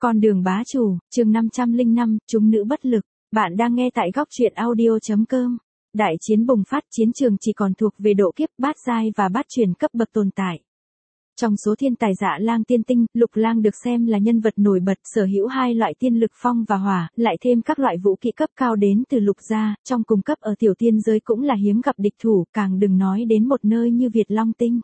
Con đường bá chủ, chương 505, chúng nữ bất lực. Bạn đang nghe tại góc truyện audio.com. Đại chiến bùng phát, chiến trường chỉ còn thuộc về độ kiếp, bát giai và bát truyền cấp bậc tồn tại. Trong số thiên tài Dạ Lang tiên tinh, Lục Lang được xem là nhân vật nổi bật, sở hữu hai loại tiên lực phong và hỏa, lại thêm các loại vũ kỹ cấp cao đến từ Lục gia, trong cùng cấp ở tiểu tiên giới cũng là hiếm gặp địch thủ, càng đừng nói đến một nơi như Việt Long Tinh.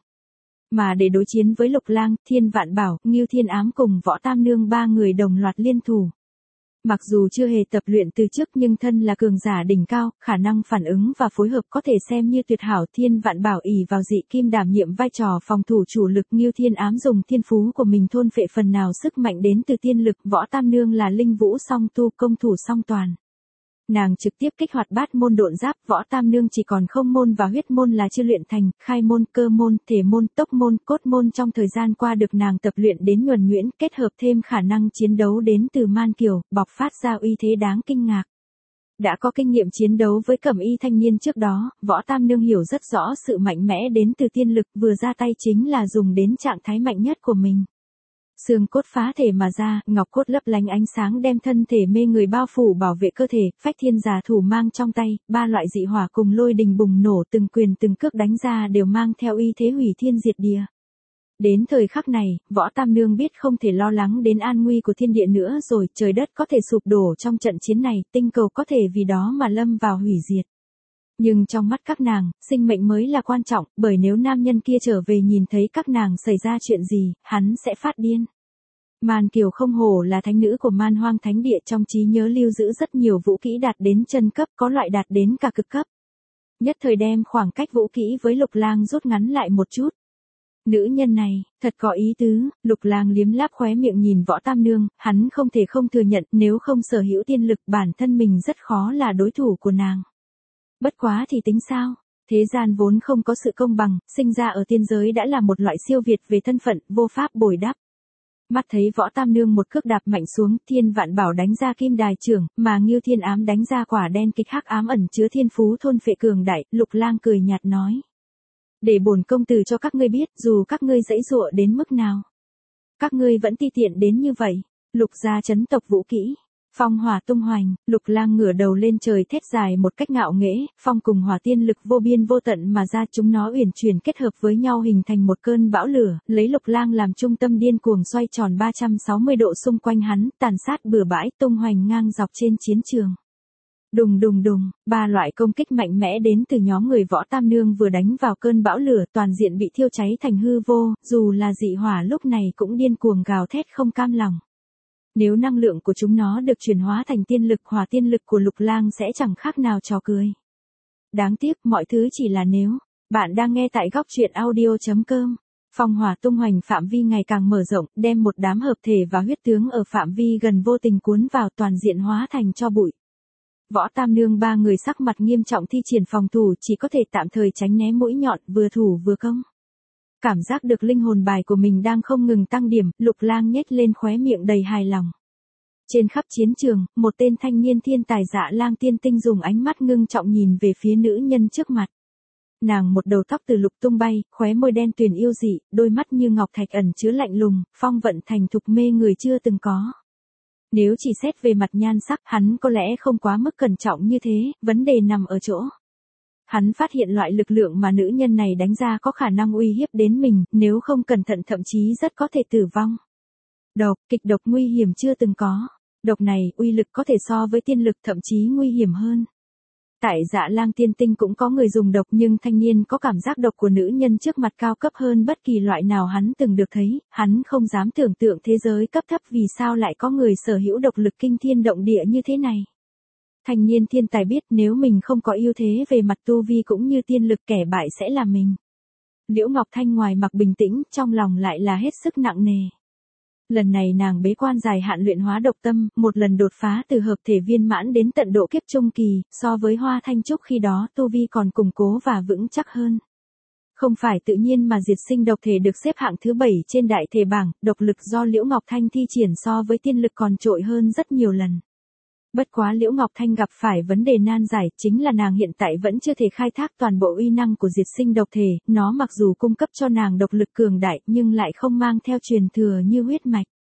Mà để đối chiến với Lục Lang, Thiên Vạn Bảo, Ngưu Thiên Ám cùng Võ Tam Nương ba người đồng loạt liên thủ. Mặc dù chưa hề tập luyện từ trước nhưng thân là cường giả đỉnh cao, khả năng phản ứng và phối hợp có thể xem như tuyệt hảo. Thiên Vạn Bảo ỷ vào dị kim đảm nhiệm vai trò phòng thủ chủ lực, Ngưu Thiên Ám dùng thiên phú của mình thôn phệ phần nào sức mạnh đến từ tiên lực, Võ Tam Nương là linh vũ song tu, công thủ song toàn. Nàng trực tiếp kích hoạt bát môn độn giáp, Võ Tam Nương chỉ còn không môn và huyết môn là chưa luyện thành, khai môn, cơ môn, thể môn, tốc môn, cốt môn trong thời gian qua được nàng tập luyện đến nhuần nhuyễn, kết hợp thêm khả năng chiến đấu đến từ man kiều, bộc phát ra uy thế đáng kinh ngạc. Đã có kinh nghiệm chiến đấu với Cẩm Y thanh niên trước đó, Võ Tam Nương hiểu rất rõ sự mạnh mẽ đến từ tiên lực, vừa ra tay chính là dùng đến trạng thái mạnh nhất của mình. Xương cốt phá thể mà ra, ngọc cốt lấp lánh ánh sáng đem thân thể mê người bao phủ bảo vệ cơ thể, phách thiên giả thủ mang trong tay, ba loại dị hỏa cùng lôi đình bùng nổ, từng quyền từng cước đánh ra đều mang theo uy thế hủy thiên diệt địa. Đến thời khắc này, Võ Tam Nương biết không thể lo lắng đến an nguy của thiên địa nữa rồi, trời đất có thể sụp đổ trong trận chiến này, tinh cầu có thể vì đó mà lâm vào hủy diệt. Nhưng trong mắt các nàng, sinh mệnh mới là quan trọng, bởi nếu nam nhân kia trở về nhìn thấy các nàng xảy ra chuyện gì, hắn sẽ phát điên. Man Kiều không hổ là thánh nữ của Man Hoang Thánh Địa, trong trí nhớ lưu giữ rất nhiều vũ kỹ đạt đến chân cấp, có loại đạt đến cả cực cấp. Nhất thời đem khoảng cách vũ kỹ với Lục Lang rút ngắn lại một chút. Nữ nhân này, thật có ý tứ, Lục Lang liếm láp khóe miệng nhìn Võ Tam Nương, hắn không thể không thừa nhận, nếu không sở hữu tiên lực bản thân mình rất khó là đối thủ của nàng. Bất quá thì tính sao? Thế gian vốn không có sự công bằng, sinh ra ở tiên giới đã là một loại siêu việt về thân phận, vô pháp bồi đắp. Mắt thấy Võ Tam Nương một cước đạp mạnh xuống, Thiên Vạn Bảo đánh ra kim đài trưởng, mà Ngưu Thiên Ám đánh ra quả đen kịch hắc ám ẩn chứa thiên phú thôn phệ cường đại, Lục Lang cười nhạt nói. Để bổn công tử cho các ngươi biết, dù các ngươi giãy giụa đến mức nào, các ngươi vẫn ti tiện đến như vậy. Lục gia chấn tộc vũ kỹ. Phong hỏa tung hoành, Lục Lang ngửa đầu lên trời thét dài một cách ngạo nghễ, phong cùng hỏa tiên lực vô biên vô tận mà ra, chúng nó uyển chuyển kết hợp với nhau hình thành một cơn bão lửa, lấy Lục Lang làm trung tâm điên cuồng xoay tròn 360 độ xung quanh hắn, tàn sát bừa bãi tung hoành ngang dọc trên chiến trường. Đùng đùng đùng, ba loại công kích mạnh mẽ đến từ nhóm người Võ Tam Nương vừa đánh vào cơn bão lửa, toàn diện bị thiêu cháy thành hư vô, dù là dị hỏa lúc này cũng điên cuồng gào thét không cam lòng. Nếu năng lượng của chúng nó được chuyển hóa thành tiên lực, hỏa tiên lực của Lục Lang sẽ chẳng khác nào trò cười. Đáng tiếc, mọi thứ chỉ là nếu. Bạn đang nghe tại góc truyện audio.com. Phong hỏa tung hoành phạm vi ngày càng mở rộng, đem một đám hợp thể và huyết tướng ở phạm vi gần vô tình cuốn vào, toàn diện hóa thành tro bụi. Võ Tam Nương ba người sắc mặt nghiêm trọng thi triển phòng thủ, chỉ có thể tạm thời tránh né mũi nhọn, vừa thủ vừa công. Cảm giác được linh hồn bài của mình đang không ngừng tăng điểm, Lục Lang nhếch lên khóe miệng đầy hài lòng. Trên khắp chiến trường, một tên thanh niên thiên tài Dạ Lang tiên tinh dùng ánh mắt ngưng trọng nhìn về phía nữ nhân trước mặt. Nàng một đầu tóc từ lục tung bay, khóe môi đen tuyền yêu dị, đôi mắt như ngọc thạch ẩn chứa lạnh lùng, phong vận thành thục mê người chưa từng có. Nếu chỉ xét về mặt nhan sắc, hắn có lẽ không quá mức cẩn trọng như thế, vấn đề nằm ở chỗ. Hắn phát hiện loại lực lượng mà nữ nhân này đánh ra có khả năng uy hiếp đến mình, nếu không cẩn thận thậm chí rất có thể tử vong. Độc, kịch độc nguy hiểm chưa từng có. Độc này, uy lực có thể so với tiên lực, thậm chí nguy hiểm hơn. Tại Dạ Lang tiên tinh cũng có người dùng độc, nhưng thanh niên có cảm giác độc của nữ nhân trước mặt cao cấp hơn bất kỳ loại nào hắn từng được thấy, hắn không dám tưởng tượng thế giới cấp thấp vì sao lại có người sở hữu độc lực kinh thiên động địa như thế này. Thanh niên thiên tài biết nếu mình không có ưu thế về mặt tu vi cũng như tiên lực, kẻ bại sẽ là mình. Liễu Ngọc Thanh ngoài mặt bình tĩnh, trong lòng lại là hết sức nặng nề. Lần này nàng bế quan dài hạn luyện hóa độc tâm, một lần đột phá từ hợp thể viên mãn đến tận độ kiếp trung kỳ, so với Hoa Thanh Trúc khi đó tu vi còn củng cố và vững chắc hơn. Không phải tự nhiên mà diệt sinh độc thể được xếp hạng thứ 7 trên đại thể bảng, độc lực do Liễu Ngọc Thanh thi triển so với tiên lực còn trội hơn rất nhiều lần. Bất quá Liễu Ngọc Thanh gặp phải vấn đề nan giải, chính là nàng hiện tại vẫn chưa thể khai thác toàn bộ uy năng của diệt sinh độc thể, nó mặc dù cung cấp cho nàng độc lực cường đại nhưng lại không mang theo truyền thừa như huyết mạch.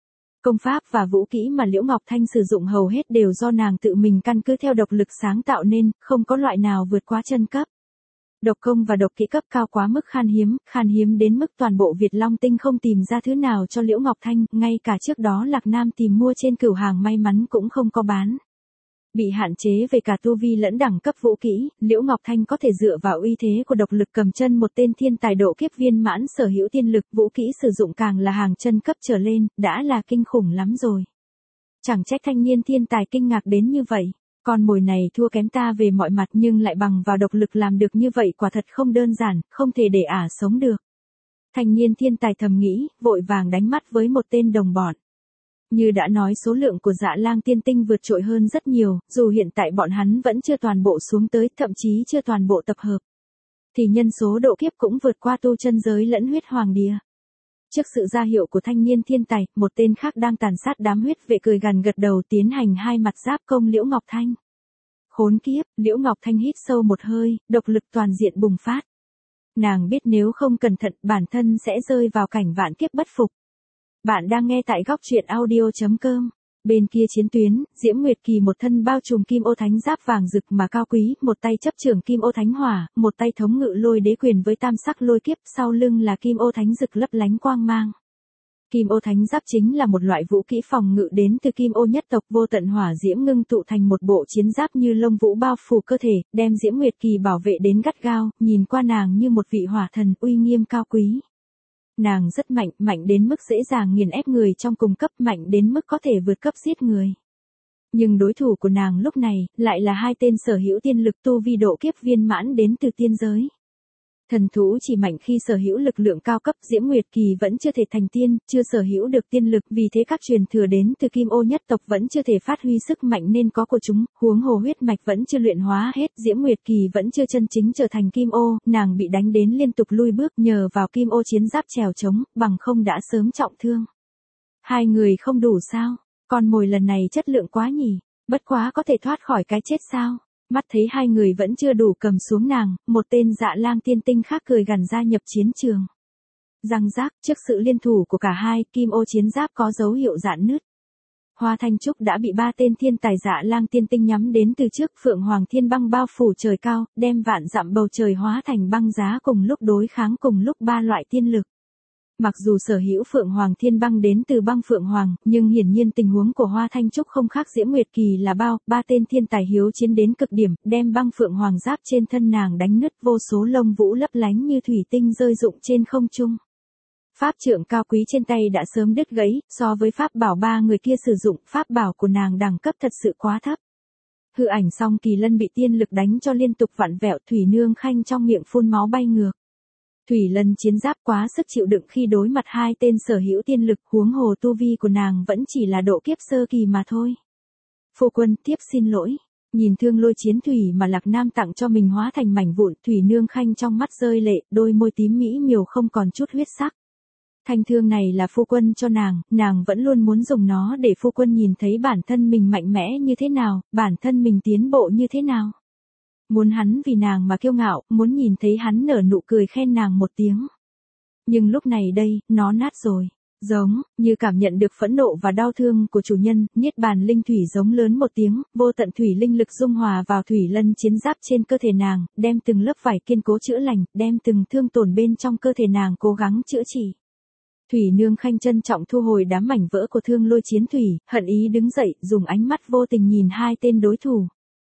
Công pháp và vũ kỹ mà Liễu Ngọc Thanh sử dụng hầu hết đều do nàng tự mình căn cứ theo độc lực sáng tạo nên, không có loại nào vượt quá chân cấp. Độc công và độc kỹ cấp cao quá mức khan hiếm đến mức toàn bộ Việt Long Tinh không tìm ra thứ nào cho Liễu Ngọc Thanh, ngay cả trước đó Lạc Nam tìm mua trên cửu hàng may mắn cũng không có bán. Bị hạn chế về cả tu vi lẫn đẳng cấp vũ kỹ, Liễu Ngọc Thanh có thể dựa vào uy thế của độc lực cầm chân một tên thiên tài độ kiếp viên mãn sở hữu tiên lực, vũ kỹ sử dụng càng là hàng chân cấp trở lên, đã là kinh khủng lắm rồi. Chẳng trách thanh niên thiên tài kinh ngạc đến như vậy. Con mồi này thua kém ta về mọi mặt nhưng lại bằng vào độc lực làm được như vậy quả thật không đơn giản, không thể để ả sống được. Thanh niên thiên tài thầm nghĩ, vội vàng đánh mắt với một tên đồng bọn. Như đã nói số lượng của Dạ Lang Tiên Tinh vượt trội hơn rất nhiều, dù hiện tại bọn hắn vẫn chưa toàn bộ xuống tới, thậm chí chưa toàn bộ tập hợp. Thì nhân số độ kiếp cũng vượt qua tu chân giới lẫn huyết hoàng địa. Trước sự ra hiệu của thanh niên thiên tài, một tên khác đang tàn sát đám huyết vệ cười gằn gật đầu tiến hành hai mặt giáp công Liễu Ngọc Thanh. Khốn kiếp, Liễu Ngọc Thanh hít sâu một hơi, độc lực toàn diện bùng phát. Nàng biết nếu không cẩn thận bản thân sẽ rơi vào cảnh vạn kiếp bất phục. Bạn đang nghe tại góc truyện audio.com. Bên kia chiến tuyến, Diễm Nguyệt Kỳ một thân bao trùm kim ô thánh giáp vàng rực mà cao quý, một tay chấp trưởng kim ô thánh hỏa, một tay thống ngự lôi đế quyền với tam sắc lôi kiếp, sau lưng là kim ô thánh rực lấp lánh quang mang. Kim ô thánh giáp chính là một loại vũ kỹ phòng ngự đến từ kim ô nhất tộc, vô tận hỏa diễm ngưng tụ thành một bộ chiến giáp như lông vũ bao phủ cơ thể, đem Diễm Nguyệt Kỳ bảo vệ đến gắt gao, nhìn qua nàng như một vị hỏa thần uy nghiêm cao quý. Nàng rất mạnh, mạnh đến mức dễ dàng nghiền ép người trong cùng cấp, mạnh đến mức có thể vượt cấp giết người. Nhưng đối thủ của nàng lúc này, lại là hai tên sở hữu tiên lực tu vi độ kiếp viên mãn đến từ tiên giới. Thần thú chỉ mạnh khi sở hữu lực lượng cao cấp, Diễm Nguyệt Kỳ vẫn chưa thể thành tiên, chưa sở hữu được tiên lực, vì thế các truyền thừa đến từ kim ô nhất tộc vẫn chưa thể phát huy sức mạnh nên có của chúng, huống hồ huyết mạch vẫn chưa luyện hóa hết, Diễm Nguyệt Kỳ vẫn chưa chân chính trở thành kim ô, nàng bị đánh đến liên tục lui bước, nhờ vào kim ô chiến giáp trèo trống, bằng không đã sớm trọng thương. Hai người không đủ sao? Con mồi lần này chất lượng quá nhỉ, bất quá có thể thoát khỏi cái chết sao? Mắt thấy hai người vẫn chưa đủ cầm xuống nàng, một tên Dạ Lang Tiên Tinh khác cười gằn gia nhập chiến trường. Răng rác, trước sự liên thủ của cả hai, kim ô chiến giáp có dấu hiệu rạn nứt. Hoa Thanh Trúc đã bị ba tên thiên tài Dạ Lang Tiên Tinh nhắm đến từ trước, Phượng Hoàng Thiên Băng bao phủ trời cao, đem vạn dặm bầu trời hóa thành băng giá, cùng lúc đối kháng cùng lúc ba loại tiên lực. Mặc dù sở hữu Phượng Hoàng Thiên Băng đến từ băng Phượng Hoàng, nhưng hiển nhiên tình huống của Hoa Thanh Trúc không khác Diễm Nguyệt Kỳ là bao, ba tên thiên tài hiếu chiến đến cực điểm, đem băng Phượng Hoàng giáp trên thân nàng đánh nứt, vô số lông vũ lấp lánh như thủy tinh rơi rụng trên không trung. Pháp trượng cao quý trên tay đã sớm đứt gãy, so với pháp bảo ba người kia sử dụng, pháp bảo của nàng đẳng cấp thật sự quá thấp. Hư ảnh song kỳ lân bị tiên lực đánh cho liên tục vặn vẹo, Thủy Nương Khanh trong miệng phun máu bay ngược. Thủy Lân chiến giáp quá sức chịu đựng khi đối mặt hai tên sở hữu tiên lực, huống hồ tu vi của nàng vẫn chỉ là độ kiếp sơ kỳ mà thôi. Phu quân, tiếp xin lỗi. Nhìn thương lôi chiến thủy mà Lạc Nam tặng cho mình hóa thành mảnh vụn, Thủy Nương Khanh trong mắt rơi lệ, đôi môi tím mỹ miều không còn chút huyết sắc. Thanh thương này là phu quân cho nàng vẫn luôn muốn dùng nó để phu quân nhìn thấy bản thân mình mạnh mẽ như thế nào, bản thân mình tiến bộ như thế nào. Muốn hắn vì nàng mà kiêu ngạo, muốn nhìn thấy hắn nở nụ cười khen nàng một tiếng. Nhưng lúc này đây, nó nát rồi. Giống, như cảm nhận được phẫn nộ và đau thương của chủ nhân, Niết Bàn Linh Thủy giống lớn một tiếng, vô tận thủy linh lực dung hòa vào Thủy Lân chiến giáp trên cơ thể nàng, đem từng lớp vải kiên cố chữa lành, đem từng thương tổn bên trong cơ thể nàng cố gắng chữa trị. Thủy Nương Khanh trân trọng thu hồi đám mảnh vỡ của thương lôi chiến thủy, hận ý đứng dậy, dùng ánh mắt vô tình nhìn hai tên đối thủ.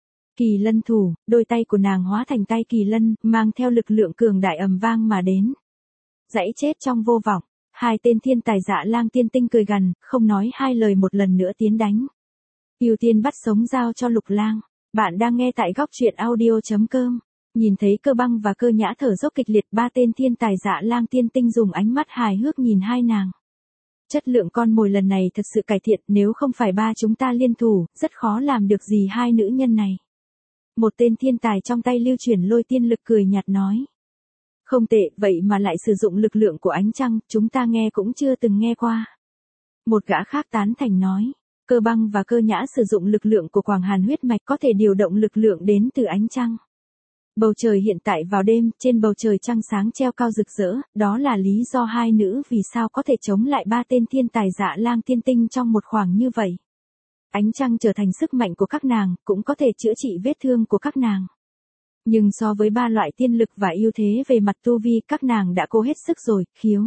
Kỳ lân thủ, đôi tay của nàng hóa thành tay kỳ lân, mang theo lực lượng cường đại ầm vang mà đến. Dãy chết trong vô vọng, hai tên thiên tài Dạ Lang Tiên Tinh cười gằn, không nói hai lời một lần nữa tiến đánh. Ưu tiên bắt sống giao cho Lục Lang. Bạn đang nghe tại góc truyện audio.com. Nhìn thấy Cơ Băng và Cơ Nhã thở dốc kịch liệt, ba tên thiên tài Dạ Lang Tiên Tinh dùng ánh mắt hài hước nhìn hai nàng. Chất lượng con mồi lần này thật sự cải thiện, nếu không phải ba chúng ta liên thủ, rất khó làm được gì hai nữ nhân này. Một tên thiên tài trong tay lưu chuyển lôi tiên lực cười nhạt nói. Không tệ, vậy mà lại sử dụng lực lượng của ánh trăng, chúng ta nghe cũng chưa từng nghe qua. Một gã khác tán thành nói. Cơ Băng và Cơ Nhã sử dụng lực lượng của Quảng Hàn huyết mạch có thể điều động lực lượng đến từ ánh trăng. Bầu trời hiện tại vào đêm, trên bầu trời trăng sáng treo cao rực rỡ, đó là lý do hai nữ vì sao có thể chống lại ba tên thiên tài Dạ Lang Tiên Tinh trong một khoảng như vậy. Ánh trăng trở thành sức mạnh của các nàng, cũng có thể chữa trị vết thương của các nàng. Nhưng so với ba loại tiên lực và ưu thế về mặt tu vi, các nàng đã cố hết sức rồi. Khiếu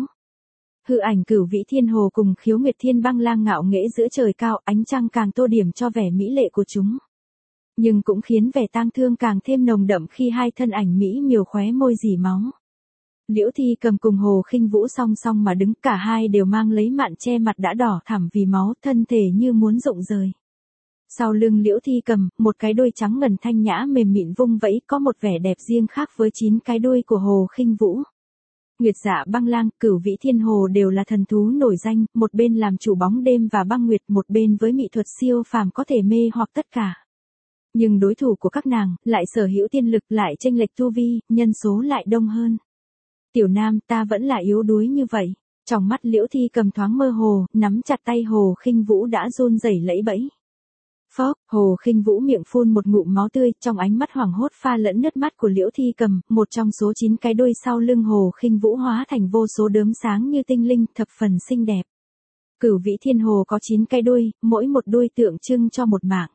Hư Ảnh Cửu Vĩ Thiên Hồ cùng Khiếu Nguyệt Thiên Băng Lang ngạo nghễ giữa trời cao, ánh trăng càng tô điểm cho vẻ mỹ lệ của chúng. Nhưng cũng khiến vẻ tang thương càng thêm nồng đậm khi hai thân ảnh mỹ miều khóe môi rỉ máu. Liễu Thi Cầm cùng Hồ Khinh Vũ song song mà đứng, cả hai đều mang lấy mạn che mặt đã đỏ thẳm vì máu, thân thể như muốn rụng rời. Sau lưng Liễu Thi Cầm, một cái đuôi trắng ngần thanh nhã mềm mịn vung vẫy, có một vẻ đẹp riêng khác với 9 cái đuôi của Hồ Khinh Vũ. Nguyệt Dạ Băng Lang, Cửu Vĩ Thiên Hồ đều là thần thú nổi danh, một bên làm chủ bóng đêm và băng nguyệt, một bên với mỹ thuật siêu phàm có thể mê hoặc tất cả. Nhưng đối thủ của các nàng lại sở hữu tiên lực, lại chênh lệch tu vi, nhân số lại đông hơn. Tiểu Nam, ta vẫn là yếu đuối như vậy. Trong mắt Liễu Thi Cầm thoáng mơ hồ, nắm chặt tay Hồ Khinh Vũ đã run rẩy lẫy bẫy. Phốc, Hồ Khinh Vũ miệng phun một ngụm máu tươi, trong ánh mắt hoảng hốt pha lẫn nước mắt của Liễu Thi Cầm, một trong số 9 cái đuôi sau lưng Hồ Khinh Vũ hóa thành vô số đốm sáng như tinh linh, thập phần xinh đẹp. Cửu Vĩ Thiên Hồ có 9 cái đuôi, mỗi một đuôi tượng trưng cho một mạng.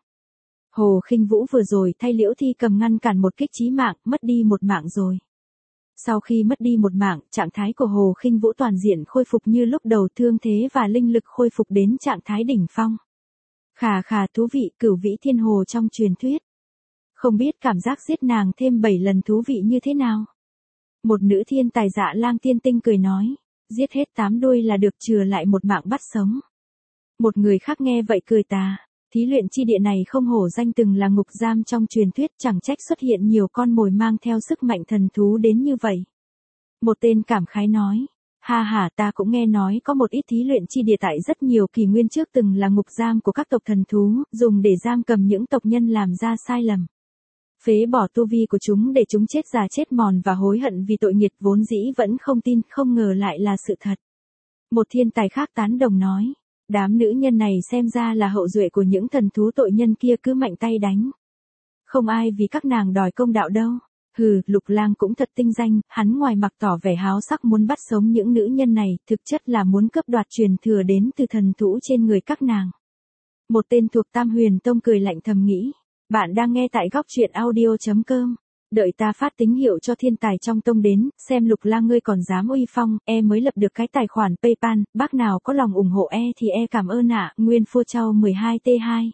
Hồ Khinh Vũ vừa rồi thay Liễu Thi Cầm ngăn cản một kích chí mạng, mất đi một mạng rồi. Sau khi mất đi một mạng, trạng thái của Hồ Khinh Vũ toàn diện khôi phục như lúc đầu, thương thế và linh lực khôi phục đến trạng thái đỉnh phong. Khà khà, thú vị, Cửu Vĩ Thiên Hồ trong truyền thuyết. Không biết cảm giác giết nàng thêm 7 lần thú vị như thế nào? Một nữ thiên tài Dạ Lang Tiên Tinh cười nói, giết hết 8 đuôi là được, chừa lại một mạng bắt sống. Một người khác nghe vậy cười tà, thí luyện chi địa này không hổ danh từng là ngục giam trong truyền thuyết, chẳng trách xuất hiện nhiều con mồi mang theo sức mạnh thần thú đến như vậy. Một tên cảm khái nói, ha ha, ta cũng nghe nói có một ít thí luyện chi địa tại rất nhiều kỷ nguyên trước từng là ngục giam của các tộc thần thú, dùng để giam cầm những tộc nhân làm ra sai lầm. Phế bỏ tu vi của chúng để chúng chết già chết mòn và hối hận vì tội nghiệt, vốn dĩ vẫn không tin, không ngờ lại là sự thật. Một thiên tài khác tán đồng nói, đám nữ nhân này xem ra là hậu duệ của những thần thú tội nhân kia, cứ mạnh tay đánh. Không ai vì các nàng đòi công đạo đâu. Hừ, Lục Lang cũng thật tinh danh, hắn ngoài mặt tỏ vẻ háo sắc muốn bắt sống những nữ nhân này, thực chất là muốn cướp đoạt truyền thừa đến từ thần thú trên người các nàng. Một tên thuộc Tam Huyền Tông cười lạnh thầm nghĩ, bạn đang nghe tại góc truyện audio.com. Đợi ta phát tín hiệu cho thiên tài trong tông đến, xem Lục Lang ngươi còn dám uy phong, mới lập được cái tài khoản PayPal, bác nào có lòng ủng hộ thì cảm ơn ạ. Nguyên Phua Châu 12T2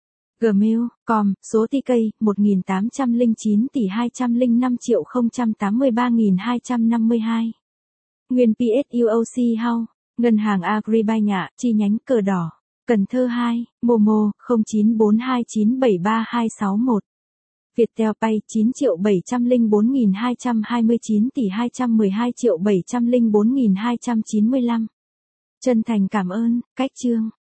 Gmail.com, số TK 1809 tỷ 205.083.252. Nguyên PSUOC House, Ngân hàng Agribank ạ, chi nhánh Cờ Đỏ, Cần Thơ 2, Momo 0942973261. Viettel Pay 9.704.229 tỷ 212.704.295. Chân thành cảm ơn, Cách Chương.